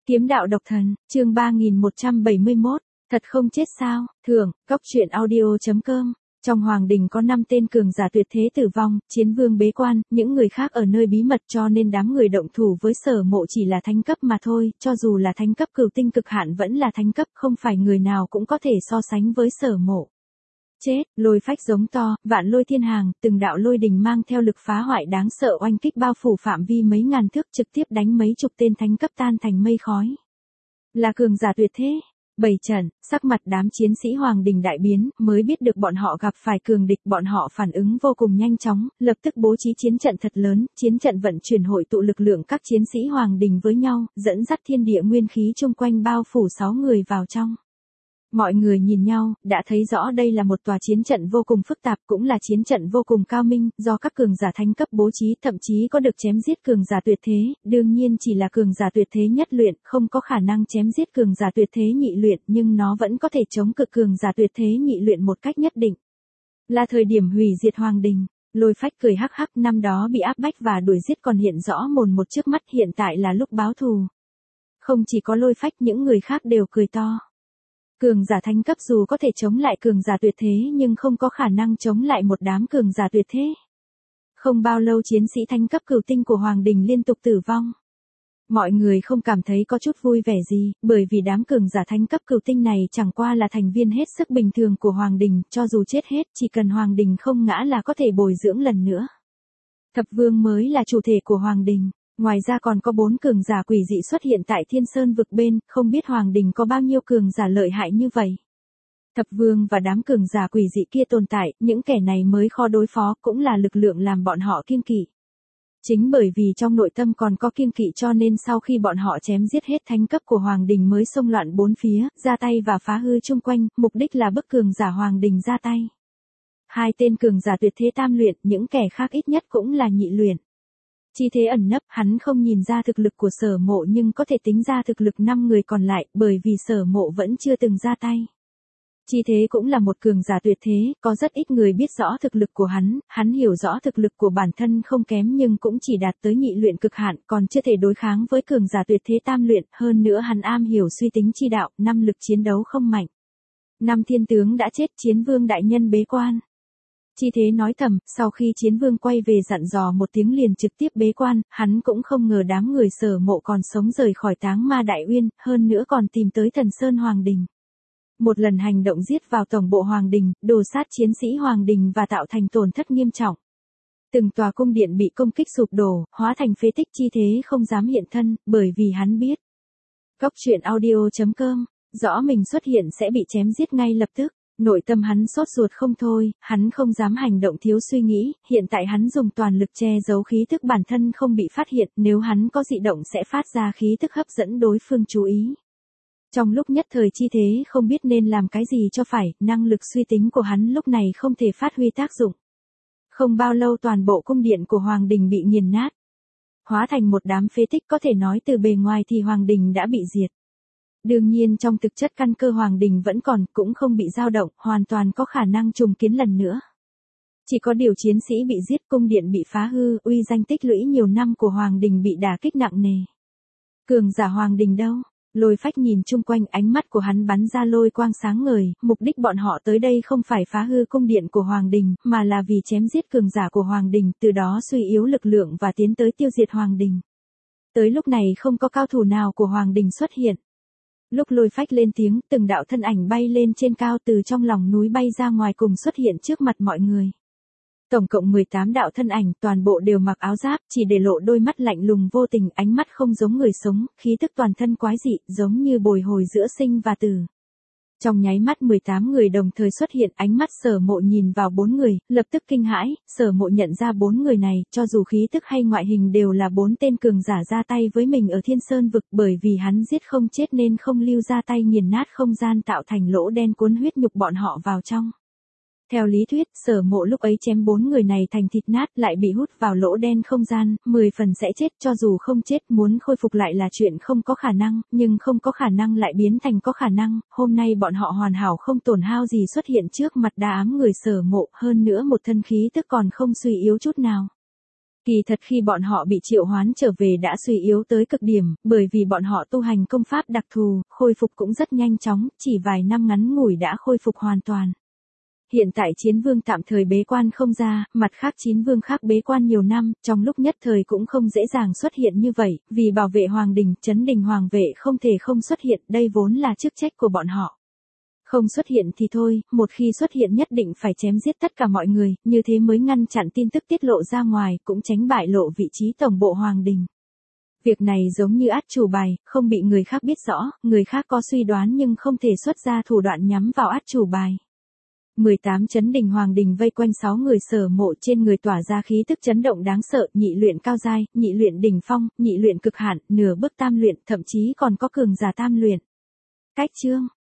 Kiếm đạo độc thần, chương 3171, thật không chết sao, thưởng, góc truyện audio.com. Trong hoàng đình có 5 tên cường giả tuyệt thế tử vong, chiến vương bế quan, những người khác ở nơi bí mật cho nên đám người động thủ với Sở Mộ chỉ là thánh cấp mà thôi, cho dù là thánh cấp cửu tinh cực hạn vẫn là thánh cấp, không phải người nào cũng có thể so sánh với Sở Mộ. Chết, lôi phách giống to, vạn lôi thiên hàng, từng đạo lôi đình mang theo lực phá hoại đáng sợ oanh kích bao phủ phạm vi mấy ngàn thước, trực tiếp đánh mấy chục tên thánh cấp tan thành mây khói. Là cường giả tuyệt thế. Bày trận, sắc mặt đám chiến sĩ hoàng đình đại biến, mới biết được bọn họ gặp phải cường địch, bọn họ phản ứng vô cùng nhanh chóng, lập tức bố trí chiến trận thật lớn, chiến trận vận chuyển hội tụ lực lượng các chiến sĩ hoàng đình với nhau, dẫn dắt thiên địa nguyên khí chung quanh bao phủ 6 người vào trong. Mọi người nhìn nhau, đã thấy rõ đây là một tòa chiến trận vô cùng phức tạp, cũng là chiến trận vô cùng cao minh, do các cường giả thánh cấp bố trí, thậm chí có được chém giết cường giả tuyệt thế, đương nhiên chỉ là cường giả tuyệt thế nhất luyện, không có khả năng chém giết cường giả tuyệt thế nhị luyện, nhưng nó vẫn có thể chống cự cường giả tuyệt thế nhị luyện một cách nhất định. Là thời điểm hủy diệt hoàng đình. Lôi phách cười hắc hắc, năm đó bị áp bách và đuổi giết còn hiện rõ mồn một trước mắt, hiện tại là lúc báo thù. Không chỉ có lôi phách, những người khác đều cười to. Cường giả thánh cấp dù có thể chống lại cường giả tuyệt thế nhưng không có khả năng chống lại một đám cường giả tuyệt thế. Không bao lâu chiến sĩ thánh cấp cửu tinh của hoàng đình liên tục tử vong. Mọi người không cảm thấy có chút vui vẻ gì, bởi vì đám cường giả thánh cấp cửu tinh này chẳng qua là thành viên hết sức bình thường của hoàng đình, cho dù chết hết, chỉ cần hoàng đình không ngã là có thể bồi dưỡng lần nữa. Thập vương mới là chủ thể của hoàng đình. Ngoài ra còn có 4 cường giả quỷ dị xuất hiện tại Thiên Sơn vực bên, không biết hoàng đình có bao nhiêu cường giả lợi hại như vậy. Thập vương và đám cường giả quỷ dị kia tồn tại, những kẻ này mới khó đối phó, cũng là lực lượng làm bọn họ kiêng kỵ. Chính bởi vì trong nội tâm còn có kiêng kỵ cho nên sau khi bọn họ chém giết hết thánh cấp của hoàng đình mới xông loạn bốn phía, ra tay và phá hư chung quanh, mục đích là bức cường giả hoàng đình ra tay. 2 tên cường giả tuyệt thế tam luyện, những kẻ khác ít nhất cũng là nhị luyện. Chi thế ẩn nấp, hắn không nhìn ra thực lực của Sở Mộ nhưng có thể tính ra thực lực 5 người còn lại, bởi vì Sở Mộ vẫn chưa từng ra tay. Chi thế cũng là một cường giả tuyệt thế, có rất ít người biết rõ thực lực của hắn hiểu rõ thực lực của bản thân không kém nhưng cũng chỉ đạt tới nhị luyện cực hạn, còn chưa thể đối kháng với cường giả tuyệt thế tam luyện, hơn nữa hắn am hiểu suy tính chi đạo, năng lực chiến đấu không mạnh. 5 thiên tướng đã chết, chiến vương đại nhân bế quan. Chi thế nói thầm, sau khi chiến vương quay về dặn dò một tiếng liền trực tiếp bế quan, hắn cũng không ngờ đám người Sở Mộ còn sống rời khỏi Táng Ma Đại Uyên, hơn nữa còn tìm tới Thần Sơn Hoàng Đình. Một lần hành động giết vào tổng bộ Hoàng Đình, đồ sát chiến sĩ Hoàng Đình và tạo thành tổn thất nghiêm trọng. Từng tòa cung điện bị công kích sụp đổ, hóa thành phế tích. Chi thế không dám hiện thân, bởi vì hắn biết. Góc truyện audio.com, rõ mình xuất hiện sẽ bị chém giết ngay lập tức. Nội tâm hắn sốt ruột không thôi, hắn không dám hành động thiếu suy nghĩ, hiện tại hắn dùng toàn lực che giấu khí thức bản thân không bị phát hiện, nếu hắn có dị động sẽ phát ra khí thức hấp dẫn đối phương chú ý. Trong lúc nhất thời chi thế không biết nên làm cái gì cho phải, năng lực suy tính của hắn lúc này không thể phát huy tác dụng. Không bao lâu toàn bộ cung điện của Hoàng Đình bị nghiền nát. Hóa thành một đám phế tích, có thể nói từ bề ngoài thì Hoàng Đình đã bị diệt. Đương nhiên trong thực chất căn cơ Hoàng Đình vẫn còn, cũng không bị dao động, hoàn toàn có khả năng trùng kiến lần nữa. Chỉ có điều chiến sĩ bị giết, cung điện bị phá hư, uy danh tích lũy nhiều năm của Hoàng Đình bị đả kích nặng nề. Cường giả Hoàng Đình đâu? Lôi phách nhìn chung quanh, ánh mắt của hắn bắn ra lôi quang sáng ngời, mục đích bọn họ tới đây không phải phá hư cung điện của Hoàng Đình, mà là vì chém giết cường giả của Hoàng Đình, từ đó suy yếu lực lượng và tiến tới tiêu diệt Hoàng Đình. Tới lúc này không có cao thủ nào của Hoàng Đình xuất hiện. Lúc lôi phách lên tiếng, từng đạo thân ảnh bay lên trên cao từ trong lòng núi bay ra ngoài cùng xuất hiện trước mặt mọi người. Tổng cộng 18 đạo thân ảnh, toàn bộ đều mặc áo giáp, chỉ để lộ đôi mắt lạnh lùng vô tình, ánh mắt không giống người sống, khí tức toàn thân quái dị, giống như bồi hồi giữa sinh và tử. Trong nháy mắt 18 người đồng thời xuất hiện, ánh mắt Sở Mộ nhìn vào 4 người, lập tức kinh hãi, Sở Mộ nhận ra 4 người này, cho dù khí tức hay ngoại hình đều là 4 tên cường giả ra tay với mình ở Thiên Sơn vực, bởi vì hắn giết không chết nên không lưu ra tay nghiền nát không gian tạo thành lỗ đen cuốn huyết nhục bọn họ vào trong. Theo lý thuyết, Sở Mộ lúc ấy chém 4 người này thành thịt nát lại bị hút vào lỗ đen không gian, 10 phần sẽ chết, cho dù không chết muốn khôi phục lại là chuyện không có khả năng, nhưng không có khả năng lại biến thành có khả năng, hôm nay bọn họ hoàn hảo không tổn hao gì xuất hiện trước mặt đám người Sở Mộ, hơn nữa một thân khí tức còn không suy yếu chút nào. Kỳ thật khi bọn họ bị triệu hoán trở về đã suy yếu tới cực điểm, bởi vì bọn họ tu hành công pháp đặc thù, khôi phục cũng rất nhanh chóng, chỉ vài năm ngắn ngủi đã khôi phục hoàn toàn. Hiện tại chiến vương tạm thời bế quan không ra, mặt khác chiến vương khác bế quan nhiều năm, trong lúc nhất thời cũng không dễ dàng xuất hiện như vậy, vì bảo vệ hoàng đình, trấn đình hoàng vệ không thể không xuất hiện, đây vốn là chức trách của bọn họ. Không xuất hiện thì thôi, một khi xuất hiện nhất định phải chém giết tất cả mọi người, như thế mới ngăn chặn tin tức tiết lộ ra ngoài, cũng tránh bại lộ vị trí tổng bộ hoàng đình. Việc này giống như át chủ bài, không bị người khác biết rõ, người khác có suy đoán nhưng không thể xuất ra thủ đoạn nhắm vào át chủ bài. 18 chấn đình hoàng đình vây quanh 6 người sở mộ, trên người tỏa ra khí tức chấn động đáng sợ, nhị luyện cao giai, nhị luyện đỉnh phong, nhị luyện cực hạn, nửa bước tam luyện, thậm chí còn có cường giả tam luyện. Cách chương